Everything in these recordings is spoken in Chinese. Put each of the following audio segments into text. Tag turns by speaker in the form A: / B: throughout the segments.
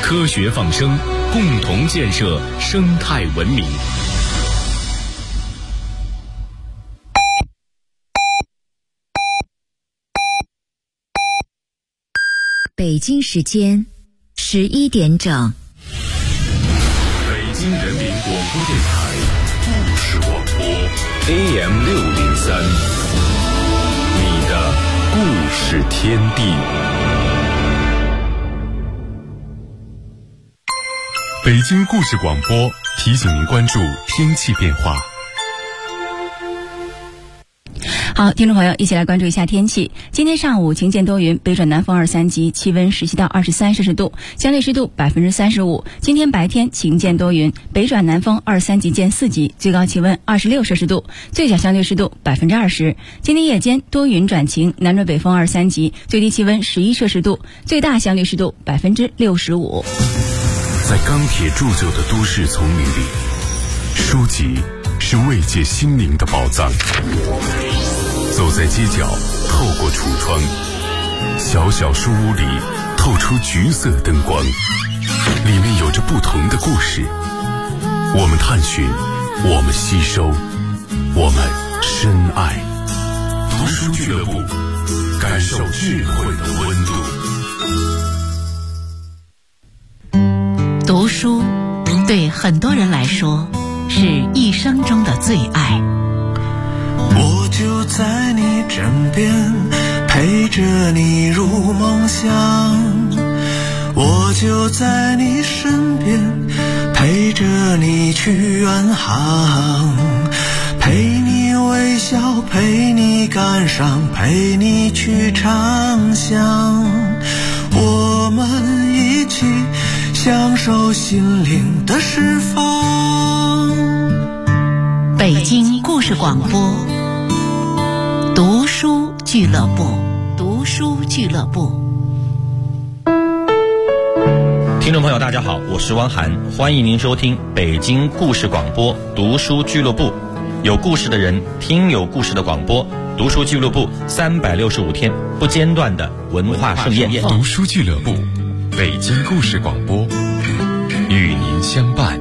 A: 科学放声，共同建设生态文明。
B: 北京时间11点整。
A: 北京人民广播电台故事广播 AM603，你的故事天地。北京故事广播提醒您关注天气变化。
C: 好，听众朋友，一起来关注一下天气。今天上午晴间多云，北转南风2、3级，气温17到23摄氏度，相对湿度35%。今天白天晴间多云，北转南风2、3级见4级，最高气温26摄氏度，最小相对湿度20%。今天夜间多云转晴，南转北风2、3级，最低气温11摄氏度，最大相对湿度65%。
A: 在钢铁铸就的都市丛林里，书籍是慰藉心灵的宝藏。走在街角，透过橱窗，小小书屋里透出橘色灯光，里面有着不同的故事。我们探寻，我们吸收，我们深爱。读书俱乐部，感受智慧的温
D: 度。读书对很多人来说是一生中的最爱。
E: 我就在你枕边，陪着你入梦乡。我就在你身边，陪着你去远航。陪你微笑，陪你感伤，陪你去畅想。我们一起享受心灵的释放。
D: 北京故事广播读书俱乐部，读书俱乐部。
F: 听众朋友大家好，我是汪涵，欢迎您收听北京故事广播读书俱乐部，有故事的人听有故事的广播，读书俱乐部365天不间断的文化盛宴。
A: 读书俱乐部，北京故事广播，与您相伴。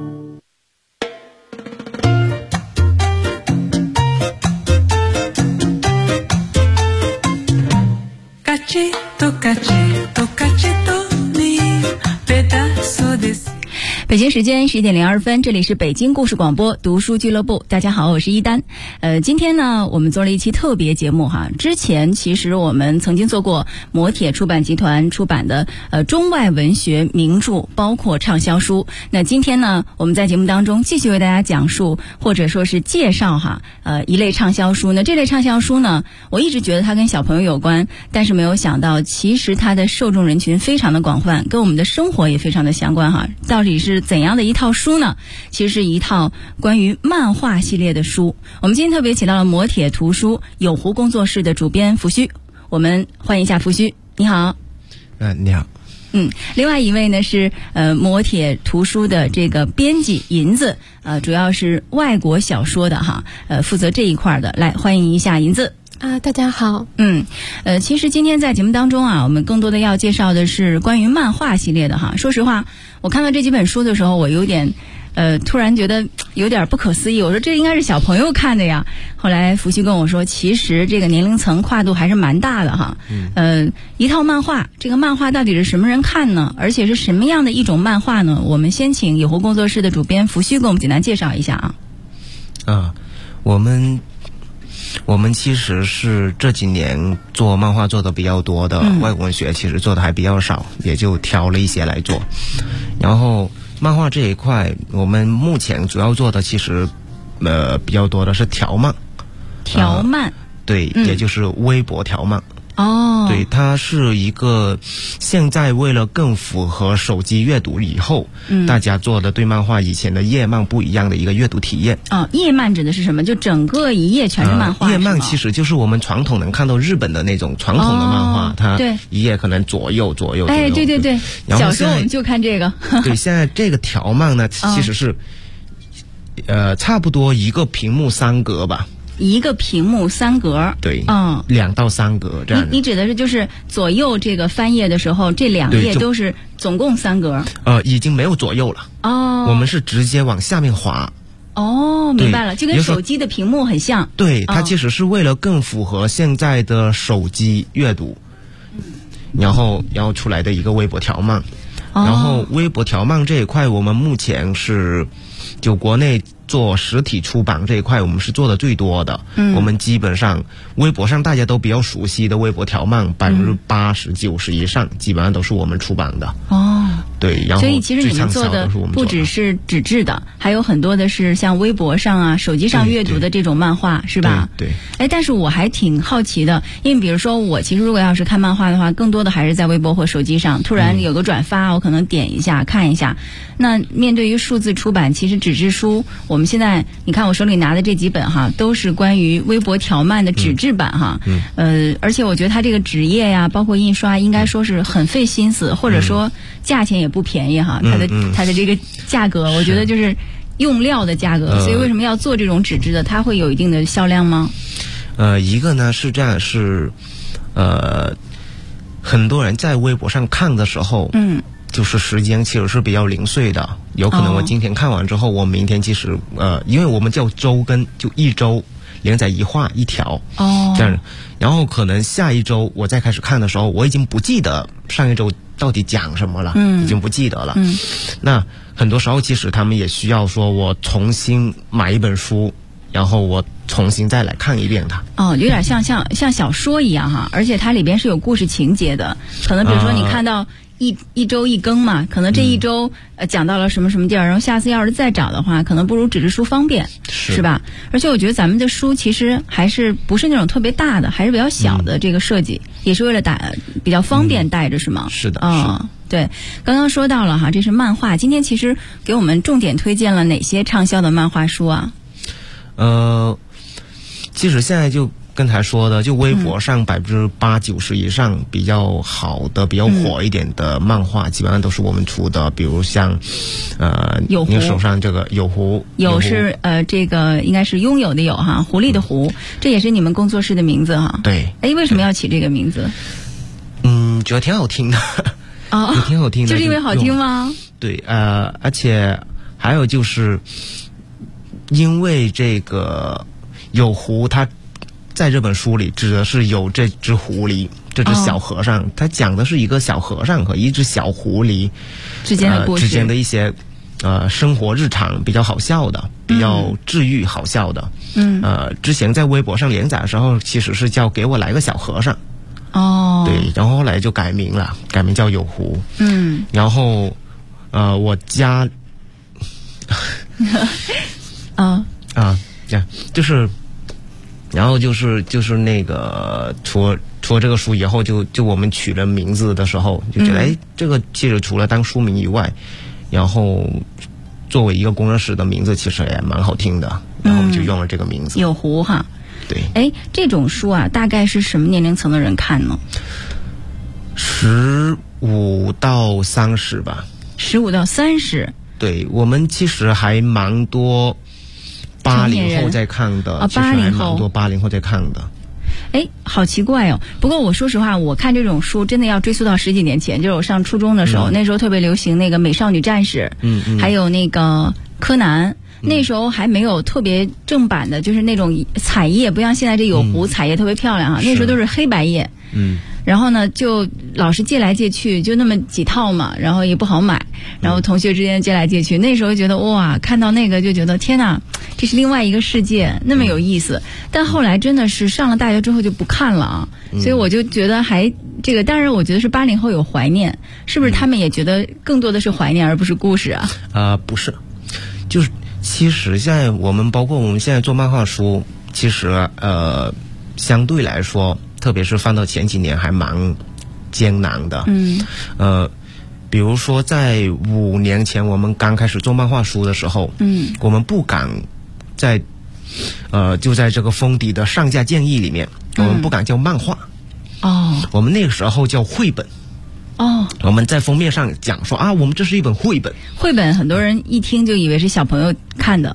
C: 北京时间11点02分，这里是北京故事广播读书俱乐部。大家好，我是一丹。今天呢，我们做了一期特别节目哈。之前其实我们曾经做过磨铁出版集团出版的中外文学名著，包括畅销书。那今天呢，我们在节目当中继续为大家讲述或者说是介绍哈一类畅销书。那这类畅销书呢，我一直觉得它跟小朋友有关，但是没有想到其实它的受众人群非常的广泛，跟我们的生活也非常的相关哈。到底是怎样的一套书呢？其实是一套关于漫画系列的书。我们今天特别请到了磨铁图书有湖工作室的主编福须，我们欢迎一下福须。你好。
E: 你好。
C: 另外一位呢是磨铁图书的这个编辑银子，主要是外国小说的哈，负责这一块的。来，欢迎一下银子。
G: 大家好。
C: 其实今天在节目当中啊，我们更多的要介绍的是关于漫画系列的哈。说实话，我看到这几本书的时候，我有点突然觉得有点不可思议。我说这应该是小朋友看的呀。后来福须跟我说，其实这个年龄层跨度还是蛮大的哈。一套漫画，这个漫画到底是什么人看呢？而且是什么样的一种漫画呢？我们先请有湖工作室的主编福须给我们简单介绍一下啊。
H: 我们其实是这几年做漫画做的比较多的，外国文学其实做的还比较少，也就挑了一些来做。然后漫画这一块，我们目前主要做的其实比较多的是条漫。对，也就是微博条漫。对，它是一个现在为了更符合手机阅读以后，大家做的对漫画以前的页漫不一样的一个阅读体验。
C: 页漫指的是什么？就整个一页全是漫画。
H: 页漫其实就是我们传统能看到日本的那种传统的漫画，它一页可能左右。
C: 对。小时候我们就看这个。
H: 对，现在这个条漫呢，其实是差不多一个屏幕3格吧。
C: 一个屏幕3格。
H: 对，2到3格这样。
C: 你指的是就是左右这个翻页的时候，这2页都是总共3格？
H: 已经没有左右了。我们是直接往下面滑。
C: 明白了，就跟手机的屏幕很像。
H: 对，它其实是为了更符合现在的手机阅读，然后出来的一个微博条漫。然后微博条漫这一块，我们目前是就国内做实体出版这一块，我们是做的最多的。我们基本上微博上大家都比较熟悉的微博条漫，80%-90%以上基本上都是我们出版的。对，然后
C: 所以其实你们做的不只是纸质的，还有很多的是像微博上啊、手机上阅读的这种漫画，是吧？
H: 对。
C: 但是我还挺好奇的，因为比如说我其实如果要是看漫画的话，更多的还是在微博或手机上，突然有个转发，我可能点一下看一下。那面对于数字出版，其实纸质书，我们现在你看我手里拿的这几本哈，都是关于微博条漫的纸质版哈。而且我觉得它这个纸页呀，包括印刷，应该说是很费心思，或者说价钱也不便宜哈。它的这个价格，我觉得就是用料的价格。所以为什么要做这种纸质的？它会有一定的销量吗？
H: 一个呢是这样，是很多人在微博上看的时候，就是时间其实是比较零碎的，有可能我今天看完之后，我明天其实因为我们叫周更，就一周连载一话一条，这样，然后可能下一周我再开始看的时候，我已经不记得上一周到底讲什么了，已经不记得了。那很多时候其实他们也需要说我重新买一本书，然后我重新再来看一遍它。
C: 有点像小说一样哈，而且它里边是有故事情节的，可能比如说你看到一周一更嘛，可能这一周讲到了什么什么地儿，然后下次要是再找的话，可能不如纸质书方便，是吧？而且我觉得咱们的书其实还是不是那种特别大的，还是比较小的，这个设计也是为了比较方便带着，是吗？
H: 是的，
C: 对，刚刚说到了哈，这是漫画，今天其实给我们重点推荐了哪些畅销的漫画书啊？
H: 其实现在就刚才说的，就微博上80%-90%以上比较好的、比较火一点的漫画，基本上都是我们出的。比如像
C: 有狐，
H: 你手上这个有狐，
C: 有是这个应该是拥有的有哈，狐狸的狐，这也是你们工作室的名字哈。
H: 对。
C: 为什么要起这个名字？
H: 觉得挺好听的。也挺好听的。
C: 就是因为好听吗？
H: 对，而且还有就是因为这个有狐，它在这本书里指的是有这只狐狸，这只小和尚，它讲的是一个小和尚和一只小狐狸
C: 之间的故事，
H: 之间的一些生活日常，比较好笑的，比较治愈好笑的。之前在微博上连载的时候，其实是叫给我来个小和尚。对，然后后来就改名了，改名叫有狐。然后我家就是，然后就是那个除了这个书以后，就我们取了名字的时候，就觉得这个其实除了当书名以外，然后作为一个工作室的名字，其实也蛮好听的，然后我们就用了这个名字。
C: 有狐哈。
H: 对。
C: 这种书啊，大概是什么年龄层的人看呢
H: ？15到30吧。
C: 15到30。
H: 对，我们其实还蛮多80后在看的，其实还蛮多80后在看的。
C: 好奇怪哦！不过我说实话，我看这种书真的要追溯到10几年前，就是我上初中的时候，那时候特别流行那个美少女战士，还有那个柯南。那时候还没有特别正版的，就是那种彩页，不像现在这有狐彩页特别漂亮哈。那时候都是黑白页。然后呢，就老是借来借去，就那么几套嘛，然后也不好买，然后同学之间借来借去。那时候觉得哇，看到那个就觉得天哪，这是另外一个世界，那么有意思。但后来真的是上了大学之后就不看了啊，所以我就觉得还这个，当然我觉得是80后有怀念，是不是他们也觉得更多的是怀念而不是故事啊？
H: 不是，就是其实现在包括我们现在做漫画书，其实相对来说，特别是放到前几年还蛮艰难的。比如说在5年前我们刚开始做漫画书的时候，我们不敢就在这个封底的上架建议里面，我们不敢叫漫画。我们那个时候叫绘本。我们在封面上讲说我们这是一本绘本。
C: 绘本很多人一听就以为是小朋友看的。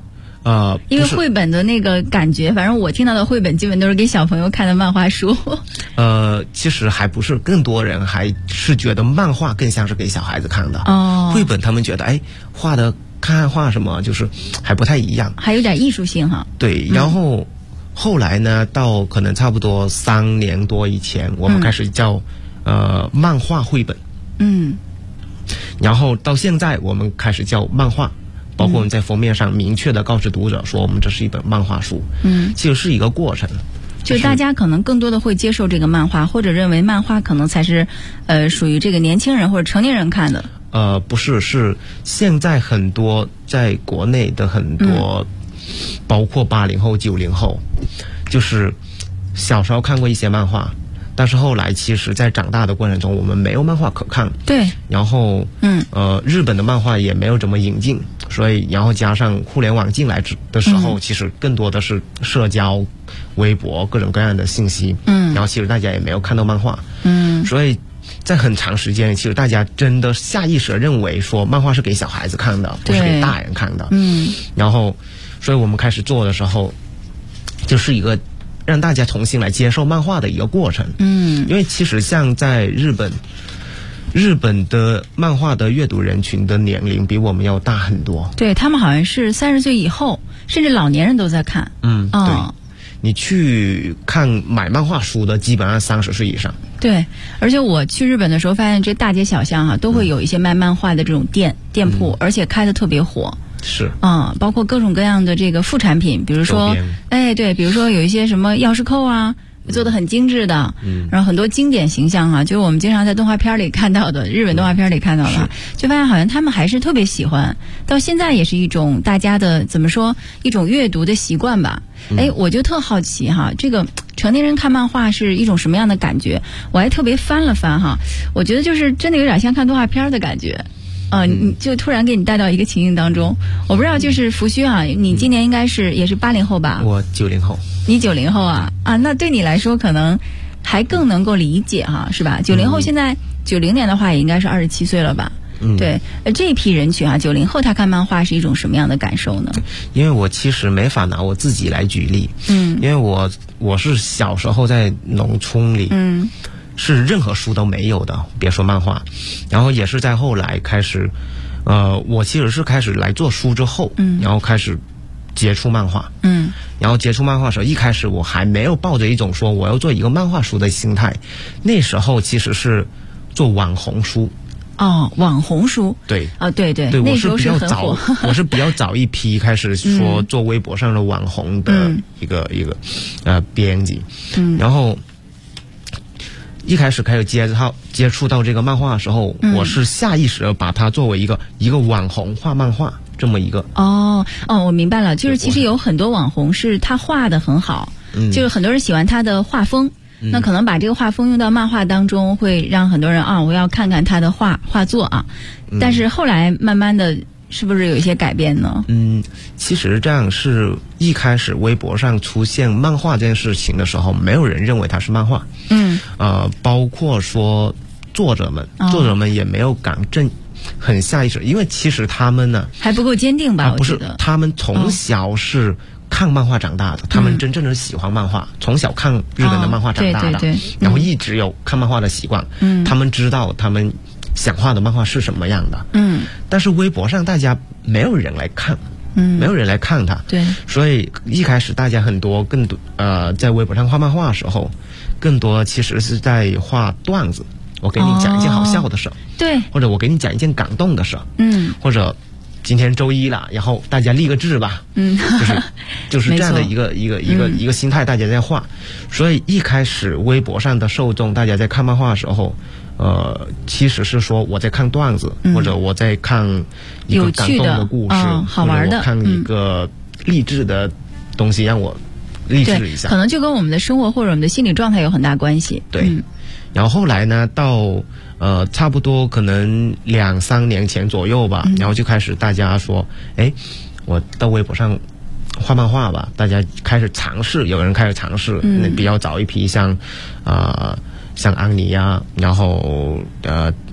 C: 因为绘本的那个感觉，反正我听到的绘本基本都是给小朋友看的漫画书。
H: 其实还不是，更多人还是觉得漫画更像是给小孩子看的。绘本他们觉得画的看画什么就是还不太一样，
C: 还有点艺术性哈。
H: 对，然后后来呢，到可能差不多3年多以前，我们开始叫漫画绘本。然后到现在我们开始叫漫画，包括我们在封面上明确的告知读者说我们这是一本漫画书。其实是一个过程，
C: 就大家可能更多的会接受这个漫画，或者认为漫画可能才是属于这个年轻人或者成年人看的。
H: 不是，是现在很多在国内的很多，包括80后、90后，就是小时候看过一些漫画，但是后来其实在长大的过程中我们没有漫画可看。
C: 对，
H: 然后日本的漫画也没有怎么引进，所以然后加上互联网进来的时候，其实更多的是社交、微博各种各样的信息。然后其实大家也没有看到漫画。所以在很长时间，其实大家真的下意识认为说漫画是给小孩子看的，不是给大人看的。然后所以我们开始做的时候，就是一个让大家重新来接受漫画的一个过程。因为其实像在日本的漫画的阅读人群的年龄比我们要大很多。
C: 对，他们好像是30岁以后，甚至老年人都在看。
H: 对，你去买漫画书的基本上30岁以上。
C: 对，而且我去日本的时候发现这大街小巷都会有一些卖漫画的这种店铺，而且开得特别火。
H: 是，
C: 包括各种各样的这个副产品，比如说对，比如说有一些什么钥匙扣啊，做得很精致的，然后很多经典形象就是我们经常在动画片里看到的，日本动画片里看到的，就发现好像他们还是特别喜欢，到现在也是一种大家的怎么说，一种阅读的习惯吧。我就特好奇这个成年人看漫画是一种什么样的感觉？我还特别翻了翻我觉得就是真的有点像看动画片的感觉。你就突然给你带到一个情境当中，我不知道，就是福须你今年应该也是80后吧？
H: 我90后。
C: 你90后那对你来说可能还更能够理解是吧？90后现在90年的话也应该是27岁了吧？对，这一批人群90后他看漫画是一种什么样的感受呢？
H: 因为我其实没法拿我自己来举例。因为我是小时候在农村里。是任何书都没有的，别说漫画。然后也是在后来开始，我其实是开始来做书之后，然后开始接触漫画。然后接触漫画的时候，一开始我还没有抱着一种说我要做一个漫画书的心态，那时候其实是做网红书。
C: 网红书。
H: 对
C: 对，
H: 我是比较早，我是比较早一批开始说做微博上的网红的一个编辑。然后一开始开始接触到这个漫画的时候，我是下意识的把它作为一个网红画漫画这么一个。
C: 我明白了，就是其实有很多网红是他画的很好，就是很多人喜欢他的画风，那可能把这个画风用到漫画当中，会让很多人我要看看他的画作但是后来慢慢的是不是有一些改变呢？
H: 其实这样是一开始微博上出现漫画这件事情的时候，没有人认为它是漫画。包括说作者们也没有敢很下意识，因为其实他们呢
C: 还不够坚定吧？
H: 不是，他们从小是看漫画长大的，他们真正的喜欢漫画，从小看日本的漫画长大的，然后一直有看漫画的习惯。他们知道他们想画的漫画是什么样的。但是微博上大家没有人来看。没有人来看它。
C: 对，
H: 所以一开始大家更多在微博上画漫画的时候，更多其实是在画段子。我给你讲一件好笑的事，
C: 对，
H: 或者我给你讲一件感动的事，或者今天周一了，然后大家立个志吧，就是这样的一个心态，大家在画。所以一开始微博上的受众，大家在看漫画的时候，其实是说我在看段子，或者我在看一个感动的故事，
C: 好玩的，
H: 或者我看一个励志的东西，让我励志一下。
C: 可能就跟我们的生活或者我们的心理状态有很大关系。
H: 对。然后后来呢，到差不多可能2-3年前左右吧，然后就开始大家说，我到微博上画漫画吧，大家开始尝试，有人开始尝试，比较早一批像安妮啊，然后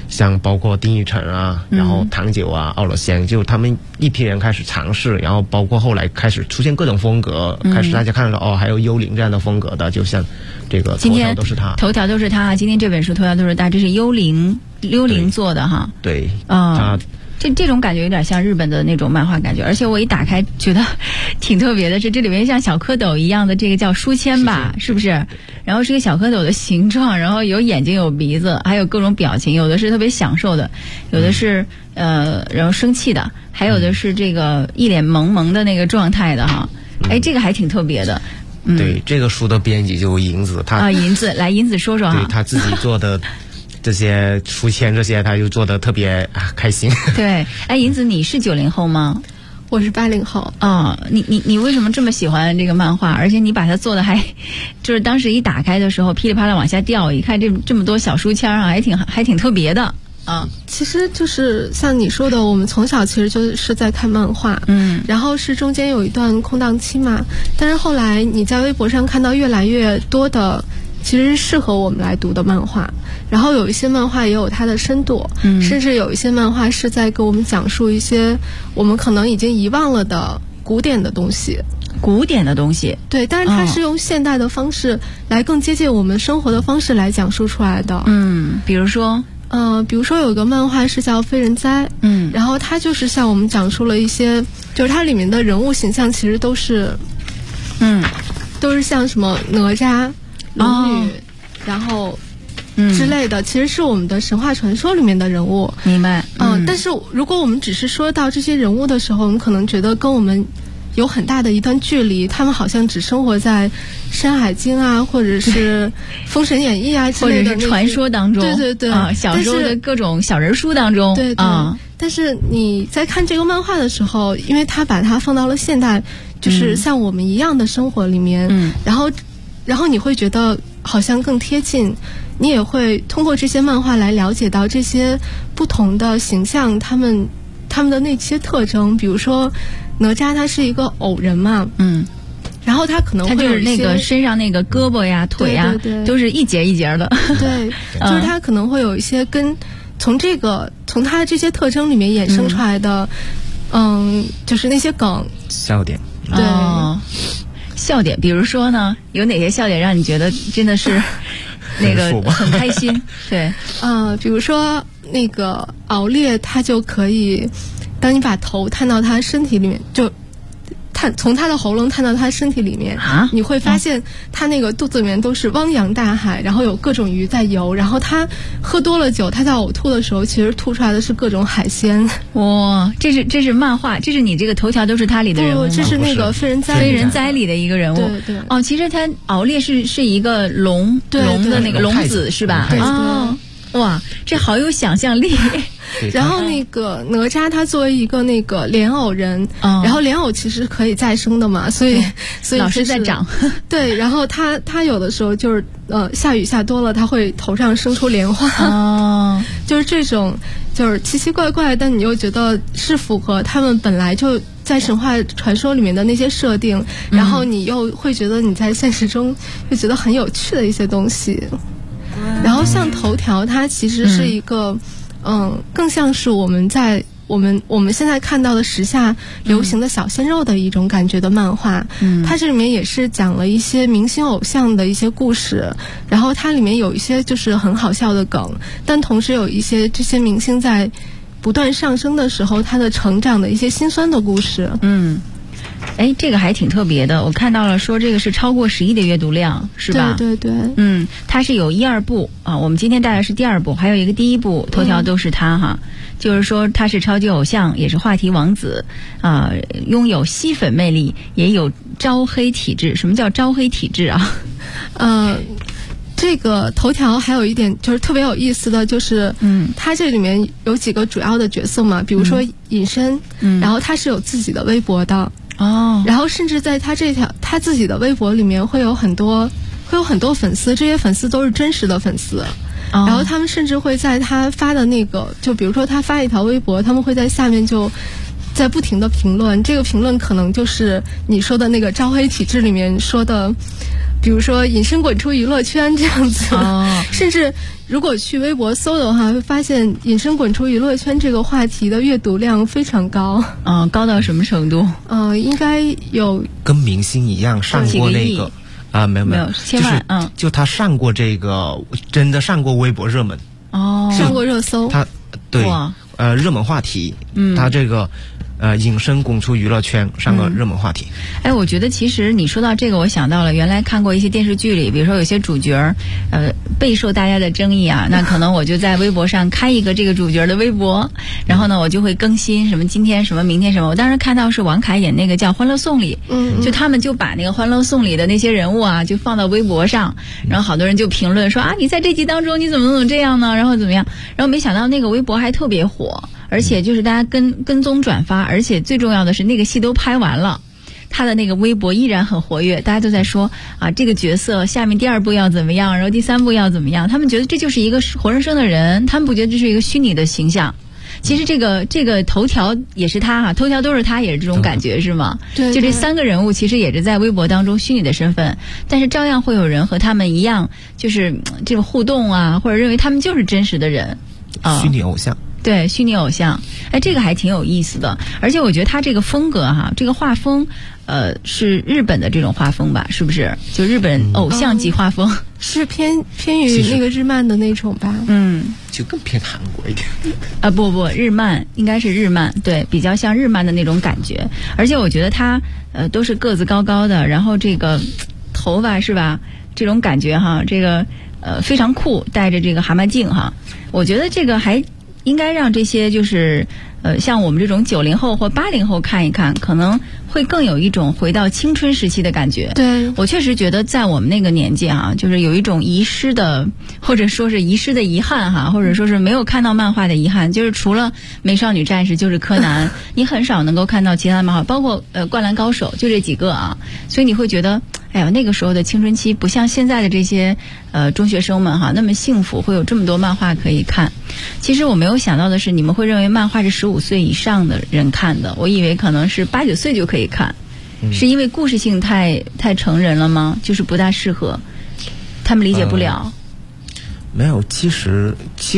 H: 像包括丁宇成啊，然后唐九啊、奥乐香，就他们一批人开始尝试，然后包括后来开始出现各种风格，开始大家看到哦，还有幽灵这样的风格的，就像这个头条都是他，
C: 头条都是他。今天这本书头条都是他，这是幽灵做的哈。
H: 对，
C: 他。这种感觉有点像日本的那种漫画感觉，而且我一打开觉得挺特别的，是这里面像小蝌蚪一样的，这个叫书签吧，是不是？然后是个小蝌蚪的形状，然后有眼睛有鼻子，还有各种表情，有的是特别享受的，有的是然后生气的，还有的是这个一脸萌萌的那个状态的哈。哎，这个还挺特别的。
H: 对，这个书的编辑就银子，
C: 银子说说哈。
H: 对，他自己做的这些书签这些，他就做的特别开心。
C: 对，哎，银子，你是90后吗？
G: 我是80后。
C: 你为什么这么喜欢这个漫画？而且你把它做的就是当时一打开的时候噼里啪啦往下掉，一看这么多小书签啊，还挺特别的啊。
G: 其实就是像你说的，我们从小其实就是在看漫画，然后是中间有一段空档期嘛，但是后来你在微博上看到越来越多的其实是适合我们来读的漫画，然后有一些漫画也有它的深度，甚至有一些漫画是在给我们讲述一些我们可能已经遗忘了的古典的东西。对，但是它是用现代的方式来更接近我们生活的方式来讲述出来的。
C: 比如说
G: 有个漫画是叫《非人哉》，然后它就是向我们讲述了一些，就是它里面的人物形象其实都是像什么哪吒、龙女，然后之类的，其实是我们的神话传说里面的人物。
C: 明白。
G: 但是如果我们只是说到这些人物的时候，我们可能觉得跟我们有很大的一段距离，他们好像只生活在《山海经》啊，或者是《封神演义》啊之类的，
C: 或者是传说当中。
G: 对
C: 小时候的各种小人书当中。
G: 对。但是你在看这个漫画的时候，因为他把它放到了现代，就是像我们一样的生活里面，然后你会觉得好像更贴近，你也会通过这些漫画来了解到这些不同的形象，他们的那些特征。比如说哪吒他是一个偶人嘛，然后他可能会有
C: 就是那个身上那个胳膊呀、腿呀，都是一节一节的。
G: 对，就是他可能会有一些从他的这些特征里面衍生出来的，就是那些梗、
H: 笑点。
G: 对。
C: 笑点，比如说呢，有哪些笑点让你觉得真的是那个很开心？对，
G: 比如说那个敖烈，他就可以，当你把头探到他身体里面，就从他的喉咙探到他身体里面，你会发现他那个肚子里面都是汪洋大海，然后有各种鱼在游，然后他喝多了酒，他在呕吐的时候，其实吐出来的是各种海鲜。
C: 哇，这是漫画，这是你这个头条都是他里的人物吗？
G: 这是那个非人哉
C: 里的一个人物。
G: 对。
C: 其实他敖烈是一个龙的那个龙子是吧？哇，这好有想象力。
G: 然后那个哪吒他作为一个那个莲藕人，然后莲藕其实可以再生的嘛，所以
C: 老是在长。
G: 对，然后他有的时候就是下雨下多了，他会头上生出莲花。就是这种就是奇奇怪怪，但你又觉得是符合他们本来就在神话传说里面的那些设定，然后你又会觉得你在现实中又觉得很有趣的一些东西。然后像头条，它其实是一个更像是我们现在看到的时下流行的小鲜肉的一种感觉的漫画。它这里面也是讲了一些明星偶像的一些故事，然后它里面有一些就是很好笑的梗，但同时有一些这些明星在不断上升的时候他的成长的一些辛酸的故事。
C: 哎，这个还挺特别的，我看到了说这个是超过10亿的阅读量，是吧？
G: 对。
C: 它是有1、2部啊，我们今天带的是第2部，还有一个第1部，头条都是他哈。就是说他是超级偶像，也是话题王子啊，拥有吸粉魅力，也有招黑体质。什么叫招黑体质啊？
G: 这个头条还有一点就是特别有意思的就是，它这里面有几个主要的角色嘛，比如说隐身，然后他是有自己的微博的。然后甚至在他自己的微博里面会有很多粉丝，这些粉丝都是真实的粉丝。然后他们甚至会在他发的那个，就比如说他发一条微博，他们会在下面就在不停的评论，这个评论可能就是你说的那个招黑体质里面说的比如说隐身滚出娱乐圈这样子，甚至如果去微博搜的话，会发现隐身滚出娱乐圈这个话题的阅读量非常高。
C: 高到什么程度？
G: 应该有
H: 跟明星一样上过那个没有
C: 千万，
H: 就他上过这个，真的上过微博热门，
G: 上过热搜，
H: 他对热门话题，他这个隐身滚出娱乐圈上个热门话题。
C: 我觉得其实你说到这个，我想到了原来看过一些电视剧里，比如说有些主角备受大家的争议啊，那可能我就在微博上开一个这个主角的微博，然后呢我就会更新什么今天什么明天什么。我当时看到是王凯演那个叫《欢乐颂》里，就他们就把那个《欢乐颂》里的那些人物啊就放到微博上，然后好多人就评论说你在这集当中你怎么这样呢，然后怎么样，然后没想到那个微博还特别火，而且就是大家跟踪转发，而且最重要的是那个戏都拍完了，他的那个微博依然很活跃，大家都在说这个角色下面第2部要怎么样，然后第3部要怎么样，他们觉得这就是一个活生生的人，他们不觉得这是一个虚拟的形象。其实这个头条也是他头条都是他，也是这种感觉是吗？
G: 对，
C: 就这3个人物其实也是在微博当中虚拟的身份，但是照样会有人和他们一样，就是这种互动或者认为他们就是真实的人，
H: 虚拟偶像。
C: 对，虚拟偶像，这个还挺有意思的。而且我觉得他这个风格这个画风，是日本的这种画风吧？是不是？就日本偶像级画风，
G: 是偏于那个日漫的那种吧？
H: 就更偏韩国一点。
C: 不，日漫应该是日漫，对，比较像日漫的那种感觉。而且我觉得他都是个子高高的，然后这个头发是吧？这种感觉这个非常酷，戴着这个蛤蟆镜我觉得这个还应该让这些就是像我们这种90后或80后看一看，可能会更有一种回到青春时期的感觉。
G: 对，
C: 我确实觉得在我们那个年纪就是有一种遗失的，或者说是遗失的遗憾或者说是没有看到漫画的遗憾，就是除了美少女战士就是柯南你很少能够看到其他的漫画，包括灌篮高手就这几个所以你会觉得那个时候的青春期不像现在的这些中学生们那么幸福，会有这么多漫画可以看。其实我没有想到的是，你们会认为漫画是15岁以上的人看的，我以为可能是8、9岁就可以看。是因为故事性太成人了吗？就是不大适合，他们理解不了。
H: 没有，其实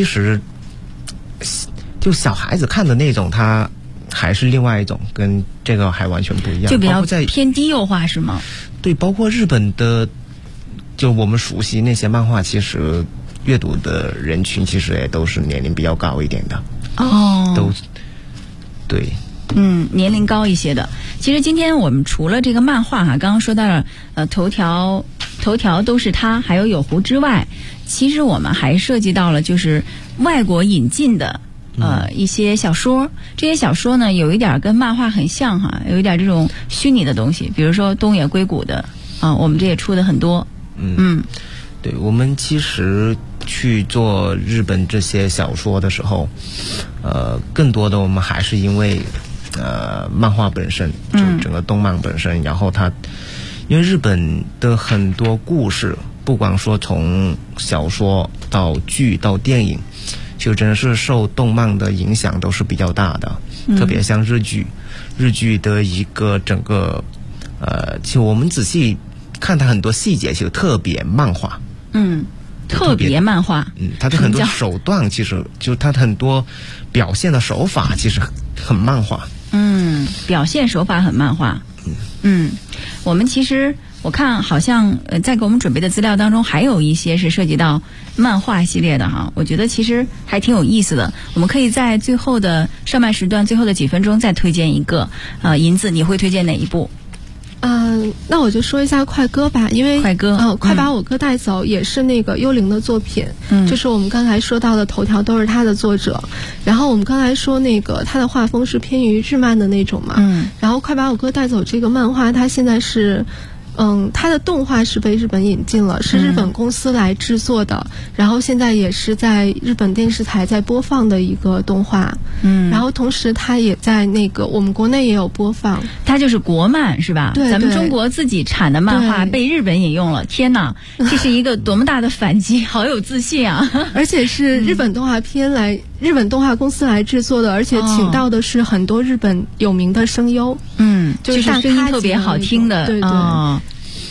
H: 就小孩子看的那种，他还是另外一种，跟这个还完全不一样，
C: 就比较偏低幼化是吗？
H: 对，包括日本的，就我们熟悉那些漫画，其实阅读的人群其实也都是年龄比较高一点的。都对。
C: 年龄高一些的。其实今天我们除了这个漫画刚刚说到了头条都是他，还有有湖之外，其实我们还涉及到了就是外国引进的一些小说。这些小说呢有一点跟漫画很像有一点这种虚拟的东西，比如说东野圭吾的我们这也出的很多。
H: 对，我们其实去做日本这些小说的时候，更多的我们还是因为漫画本身，就整个动漫本身，然后因为日本的很多故事，不管说从小说到剧到电影，就真的是受动漫的影响都是比较大的。特别像日剧的一个整个其实我们仔细看它很多细节，其实特别漫画。
C: 特别漫画。
H: 它的很多手段，其实就它很多表现的手法，其实很漫画。
C: 表现手法很漫画。我们其实我看好像在给我们准备的资料当中，还有一些是涉及到漫画系列的我觉得其实还挺有意思的。我们可以在最后的上半时段最后的几分钟再推荐一个。银子，你会推荐哪一部？
G: 那我就说一下快歌吧，因为
C: 快歌
G: 快把我哥带走也是那个幽灵的作品。就是我们刚才说到的头条都是他的作者，然后我们刚才说那个他的画风是偏于日漫的那种嘛。然后快把我哥带走这个漫画，它现在是它的动画是被日本引进了，是日本公司来制作的，然后现在也是在日本电视台在播放的一个动画。然后同时它也在那个我们国内也有播放。
C: 它就是国漫是吧？
G: 对，
C: 咱们中国自己产的漫画被日本引用了，天哪，这是一个多么大的反击，好有自信啊！
G: 而且是日本动画片日本动画公司来制作的，而且请到的是很多日本有名的声优。
C: 就是声音特别好听的。
G: 对。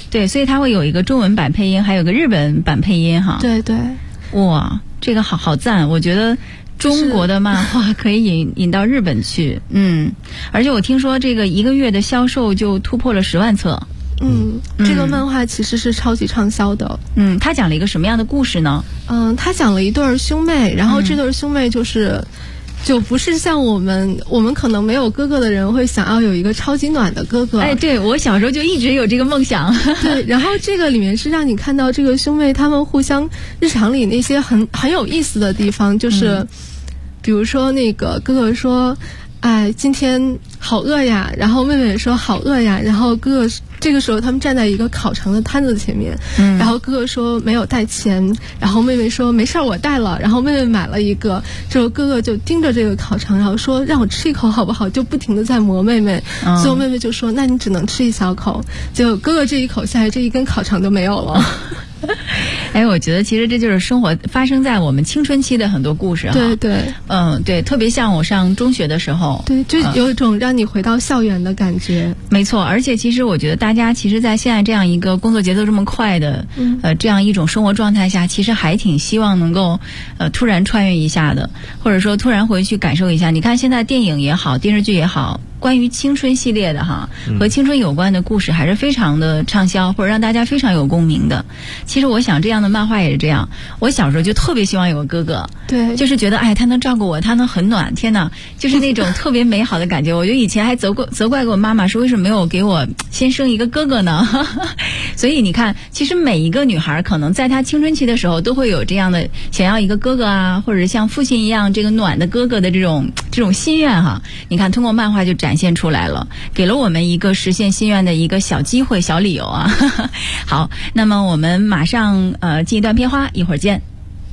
C: 对，所以它会有一个中文版配音，还有个日本版配音哈。
G: 对对。
C: 哇，这个好赞！我觉得中国的漫画可以引到日本去，而且我听说这个1个月的销售就突破了10万册。
G: 这个漫画其实是超级畅销的。
C: 它讲了一个什么样的故事呢？
G: 它讲了一对兄妹，然后这对兄妹就不是像我们可能没有哥哥的人会想要有一个超级暖的哥哥。
C: 哎，对，我小时候就一直有这个梦想。
G: 对，然后这个里面是让你看到这个兄妹他们互相日常里那些很有意思的地方，就是比如说那个哥哥说，哎，今天好饿呀，然后妹妹说好饿呀，然后哥哥这个时候他们站在一个烤肠的摊子前面，然后哥哥说没有带钱，然后妹妹说没事儿我带了，然后妹妹买了一个，之后哥哥就盯着这个烤肠，然后说让我吃一口好不好，就不停的在磨妹妹，最后妹妹就说那你只能吃一小口，结果哥哥这一口下来，这一根烤肠就没有了。
C: 哎，我觉得其实这就是生活发生在我们青春期的很多故事哈。
G: 对对，
C: 对，特别像我上中学的时候，
G: 对，就有一种让你回到校园的感觉。
C: 没错，而且其实我觉得大家其实，在现在这样一个工作节奏这么快的，这样一种生活状态下，其实还挺希望能够突然穿越一下的，或者说突然回去感受一下。你看现在电影也好，电视剧也好，关于青春系列的哈，和青春有关的故事还是非常的畅销，或者让大家非常有共鸣的。其实我想这样的漫画也是这样，我小时候就特别希望有个哥哥，
G: 对，
C: 就是觉得哎他能照顾我，他能很暖，天哪，就是那种特别美好的感觉。我就以前还责怪过我妈妈说为什么没有给我先生一个哥哥呢？所以你看，其实每一个女孩可能在她青春期的时候都会有这样的想要一个哥哥啊，或者像父亲一样这个暖的哥哥的这种心愿哈。你看通过漫画就展现出来了，给了我们一个实现心愿的一个小机会、小理由啊。好，那么我们马上进一段片花，一会儿见。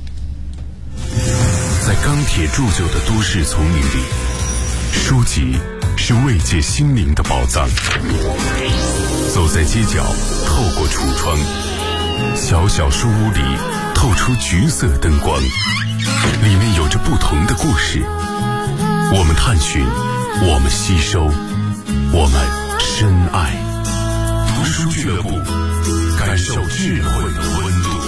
A: 在钢铁铸就的都市丛林里，书籍是慰藉心灵的宝藏。走在街角，透过橱窗，小小书屋里透出橘色灯光，里面有着不同的故事。我们探寻，我们吸收，我们深爱。读书俱乐部，感受智慧的温度。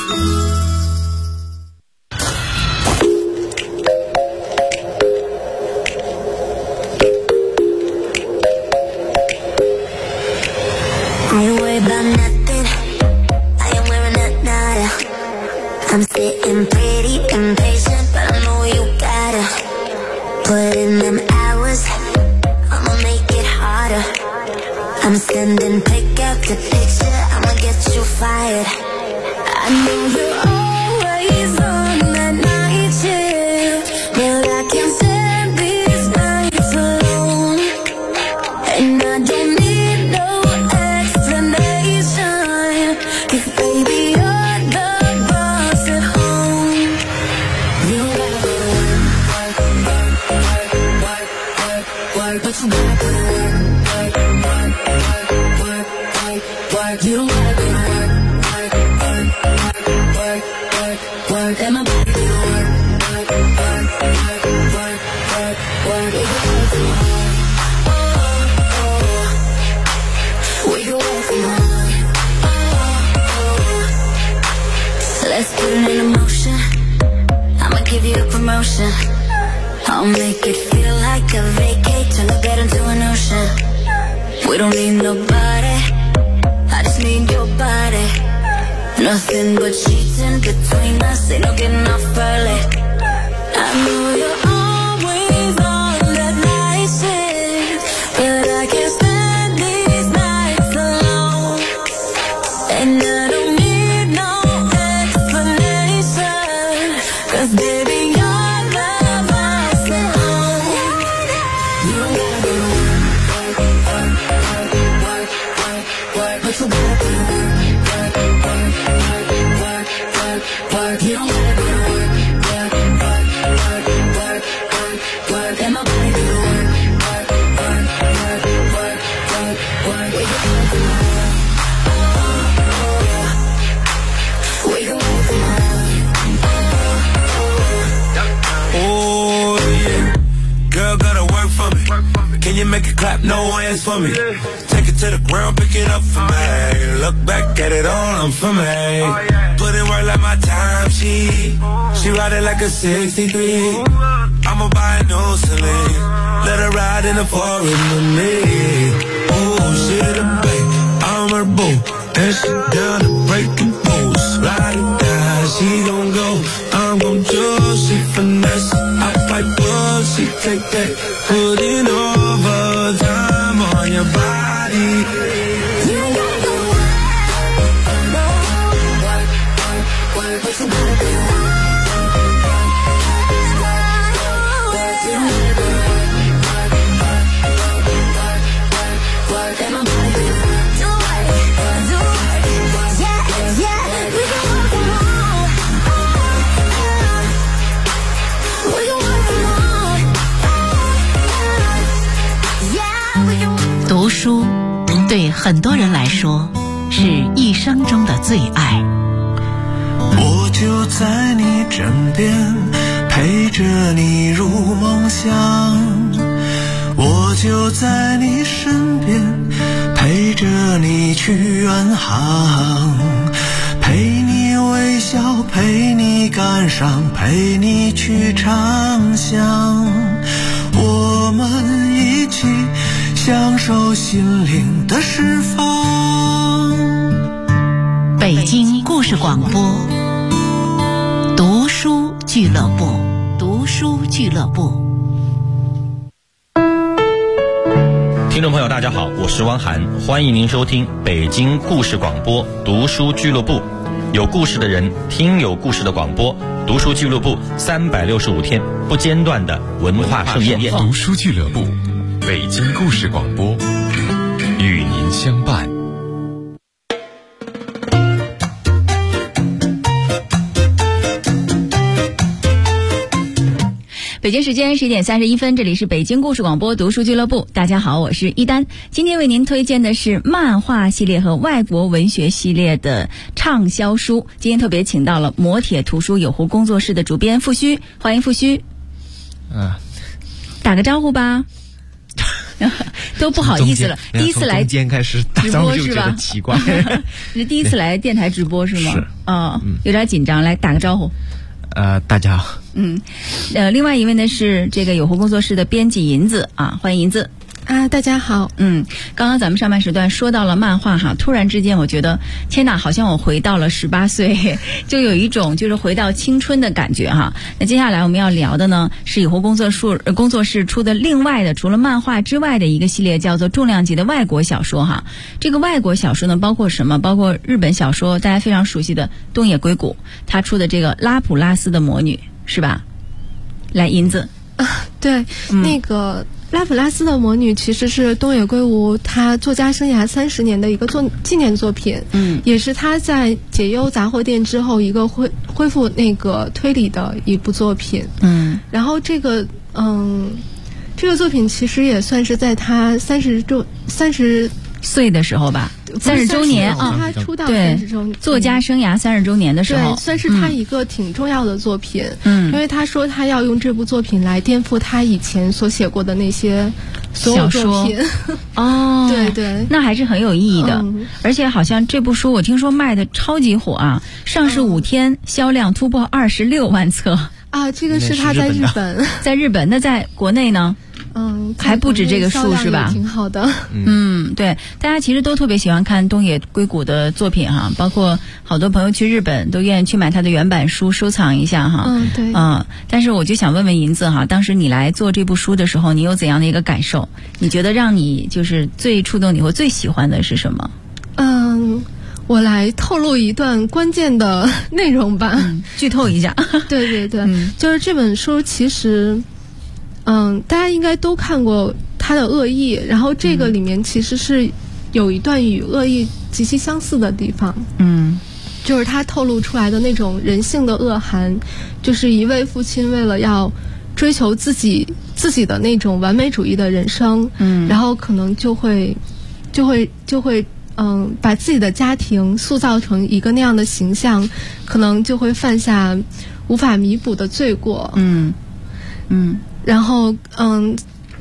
I: I ain't worried about nothing, I am wearing a nada. I'm sitting pretty impatient, but I know you gotta put in them hours, I'ma make it harder. I'm sending pick up the picture, I'ma get you fired. I know you're always on that night shift, but I can't stand these nights alone. And I don't need no explanation, 'cause baby you're the boss at home. You gotta go to work, work, work, work, work, but you gotta go to work, work, work, work, work, work. You don't gotta go to work, work, work, work, work, work. And my body do the work, work, work, work, work, work, work. We can work from home, oh, oh. We can work from home, oh, oh. Let's put it in motion, I'ma give you a promotion. I'll make it feel like a vacate, turn the bed into an ocean. We don't need nobody, I just need your body. Nothing but sheets in between us, ain't no getting off early. I know you're always on that night shift, but I can't stand these nights alone. And I don't need no explanation, 'cause baby you're the boss at home. You don't gotta go to work, work, work, work, work, work, but you gotta go to work, work, work, work, work, work. You don't gotta go to work, work, work, work, work, work, work. And my body do the work, work, work, work, work, work, work. We can work from home, oh, oh. We can work from home, oh, oh.
E: Oh yeah, girl gotta work for me. Can you make it clap? No hands for me. Take it
J: to the ground, pick it up for me. Look back at it all, I'm for me. Put in work like my time, she ride it like a 63. I'ma buy a new Celine, let her ride in the foreign with me. Oh, she the babe, I'm her boo, and she down to break the rules. Ride it down, she gon' go, I'm gon' do, she finesse. I fight blood, she take that, putting overtime on your body.
D: 读书对很多人来说是一生中的最爱。
E: 我就在你枕边，陪着你入梦乡。我就在你身边，陪着你去远航。陪你微笑，陪你感伤，陪你去畅想。我们一起享受心灵的释放。
D: 北京故事广播，读书俱乐部，读书俱乐部。
F: 听众朋友大家好，我是汪涵，欢迎您收听北京故事广播读书俱乐部，有故事的人听有故事的广播，读书俱乐部365天不间断的文化盛宴。
A: 读书俱乐部，北京故事广播，与您相伴。
C: 北京时间11点31分，这里是北京故事广播读书俱乐部。大家好，我是一丹。今天为您推荐的是漫画系列和外国文学系列的畅销书。今天特别请到了磨铁图书有湖工作室的主编付须，欢迎付须。打个招呼吧。都不好意思了，第一次来
H: 中间开始打招呼就觉得奇怪。
C: 是第一次来电台直播是吗？
H: 是。
C: 有点紧张，来打个招呼。
H: 大家好。
C: 另外一位呢是这个有湖工作室的编辑银子啊，欢迎银子。
G: 大家好。
C: 刚刚咱们上半时段说到了漫画哈，突然之间我觉得天哪，好像我回到了18岁，就有一种就是回到青春的感觉哈。那接下来我们要聊的呢是有湖工作室出的另外的除了漫画之外的一个系列，叫做重量级的外国小说哈。这个外国小说呢包括什么？包括日本小说大家非常熟悉的东野圭吾，他出的这个拉普拉斯的魔女是吧？来，银子。
G: 对，那个拉普拉斯的魔女其实是东野圭吾他作家生涯30年的一个纪念作品，也是他在解忧杂货店之后一个恢复那个推理的一部作品。然后这个作品其实也算是在他30
C: 岁的时候吧，30周年啊，
G: 他出道30周年，
C: 作家生涯30周年的时候，
G: 对，算是他一个挺重要的作品。因为他说他要用这部作品来颠覆他以前所写过的那些所有作品。对对，
C: 那还是很有意义的。而且好像这部书我听说卖的超级火啊，上市5天销量突破26万册
G: 啊！这个是他在日本，
C: 在日本，那在国内呢？还不止这个数是吧？
G: 挺好的。
C: 对，大家其实都特别喜欢看东野圭吾的作品哈，包括好多朋友去日本都愿意去买他的原版书收藏一下哈。
G: 对。
C: 但是我就想问问银子哈，当时你来做这部书的时候，你有怎样的一个感受？你觉得让你就是最触动你或最喜欢的是什么？
G: 我来透露一段关键的内容吧，
C: 剧透一下。
G: 对对对，就是这本书其实。大家应该都看过他的恶意，然后这个里面其实是有一段与恶意极其相似的地方。就是他透露出来的那种人性的恶寒，就是一位父亲为了要追求自己的那种完美主义的人生，然后可能就会把自己的家庭塑造成一个那样的形象，可能就会犯下无法弥补的罪过。然后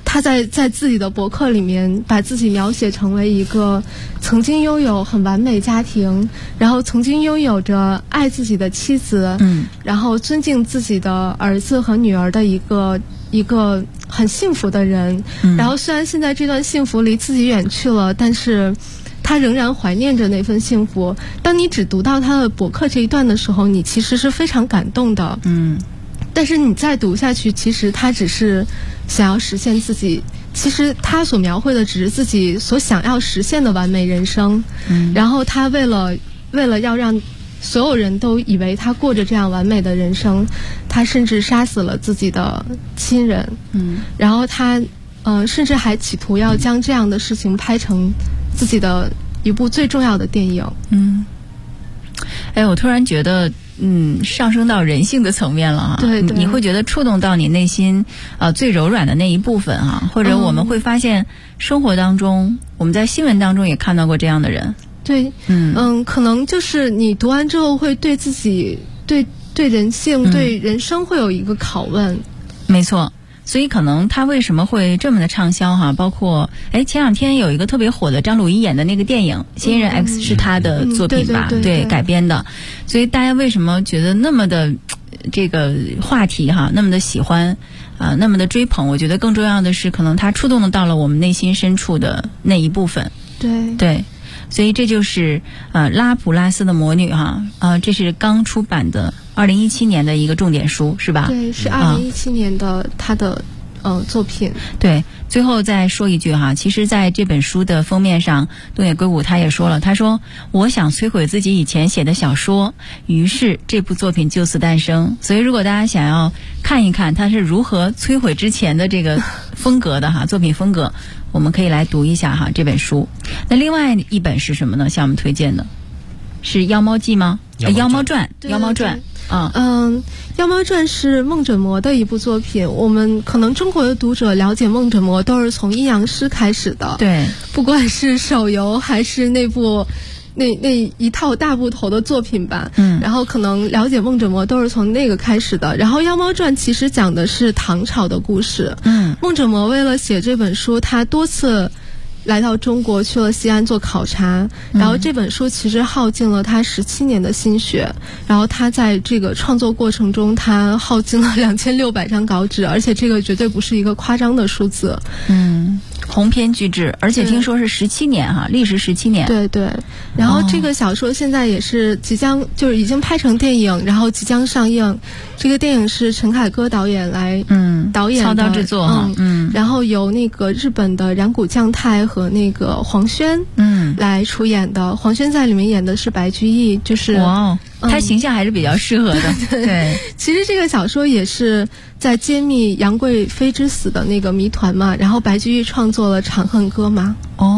G: 他在自己的博客里面把自己描写成为一个曾经拥有很完美家庭，然后曾经拥有着爱自己的妻子，然后尊敬自己的儿子和女儿的一个很幸福的人。然后虽然现在这段幸福离自己远去了，但是他仍然怀念着那份幸福。当你只读到他的博客这一段的时候，你其实是非常感动的。但是你再读下去，其实他只是想要实现自己，其实他所描绘的只是自己所想要实现的完美人生。然后他为了要让所有人都以为他过着这样完美的人生，他甚至杀死了自己的亲人。然后他甚至还企图要将这样的事情拍成自己的一部最重要的电影。
C: 我突然觉得上升到人性的层面了哈。
G: 对，
C: 你会觉得触动到你内心最柔软的那一部分哈，或者我们会发现生活当中，我们在新闻当中也看到过这样的人。
G: 对，可能就是你读完之后会对自己对人性、对人生会有一个拷问。
C: 没错。所以可能他为什么会这么的畅销哈？包括前两天有一个特别火的张鲁一演的那个电影《嫌疑人 X》是他的作品吧？对，改编的。所以大家为什么觉得那么的这个话题哈，那么的喜欢那么的追捧？我觉得更重要的是，可能他触动到了我们内心深处的那一部分。对。所以这就是拉普拉斯的魔女哈，这是刚出版的2017年的一个重点书是吧？
G: 对，是2017年的他的作品。
C: 对，最后再说一句哈，其实在这本书的封面上，东野圭吾他也说了，他说我想摧毁自己以前写的小说，于是这部作品就此诞生。所以如果大家想要看一看他是如何摧毁之前的这个风格的哈，作品风格，我们可以来读一下哈这本书。那另外一本是什么呢？向我们推荐的是《妖猫记》吗？妖猫传。妖猫传。
G: 妖猫传是梦枕魔的一部作品。我们可能中国的读者了解梦枕魔都是从阴阳师开始的。
C: 对，
G: 不管是手游还是那一套大部头的作品吧。然后可能了解梦枕魔都是从那个开始的。然后妖猫传其实讲的是唐朝的故事。梦枕魔为了写这本书，他多次来到中国，去了西安做考察，然后这本书其实耗尽了他17年的心血，然后他在这个创作过程中，他耗尽了2600张稿纸，而且这个绝对不是一个夸张的数字。
C: 鸿篇巨制，而且听说是17年哈，历时17年。
G: 对。然后这个小说现在也是就是已经拍成电影，然后即将上映。这个电影是陈凯歌导演来导演的，
C: 操刀制作哈。
G: 然后由那个日本的染谷将太和那个黄轩来出演的。黄轩在里面演的是白居易，就是
C: 他形象还是比较适合的。对，
G: 其实这个小说也是在揭秘杨贵妃之死的那个谜团嘛，然后白居易创作了《长恨歌》嘛。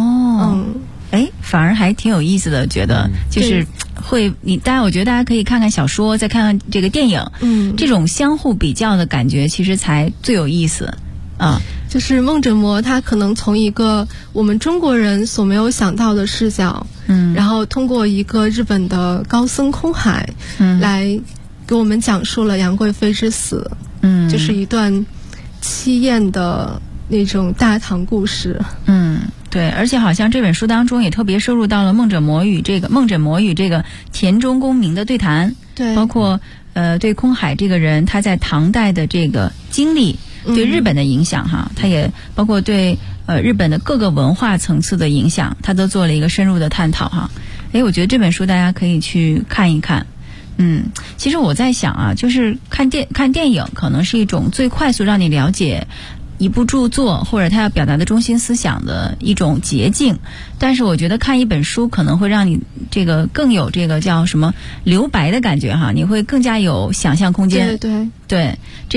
C: 反而还挺有意思的，觉得就是我觉得大家可以看看小说，再看看这个电影，这种相互比较的感觉，其实才最有意思啊。
G: 就是梦枕魔，他可能从一个我们中国人所没有想到的视角，然后通过一个日本的高僧空海，来给我们讲述了杨贵妃之死，就是一段凄艳的那种大唐故事。
C: 对，而且好像这本书当中也特别收录到了梦枕魔与这个田中公明的对谈，
G: 对，
C: 包括对空海这个人他在唐代的这个经历，对日本的影响哈，他也包括对日本的各个文化层次的影响，他都做了一个深入的探讨哈。我觉得这本书大家可以去看一看。其实我在想啊，就是看电影可能是一种最快速让你了解一部著作或者它要表达的中心思想的一种捷径，但是我觉得看一本书可能会让你这个更有这个叫什么留白的感觉哈，你会更加有想象空间。
G: 对。
C: 这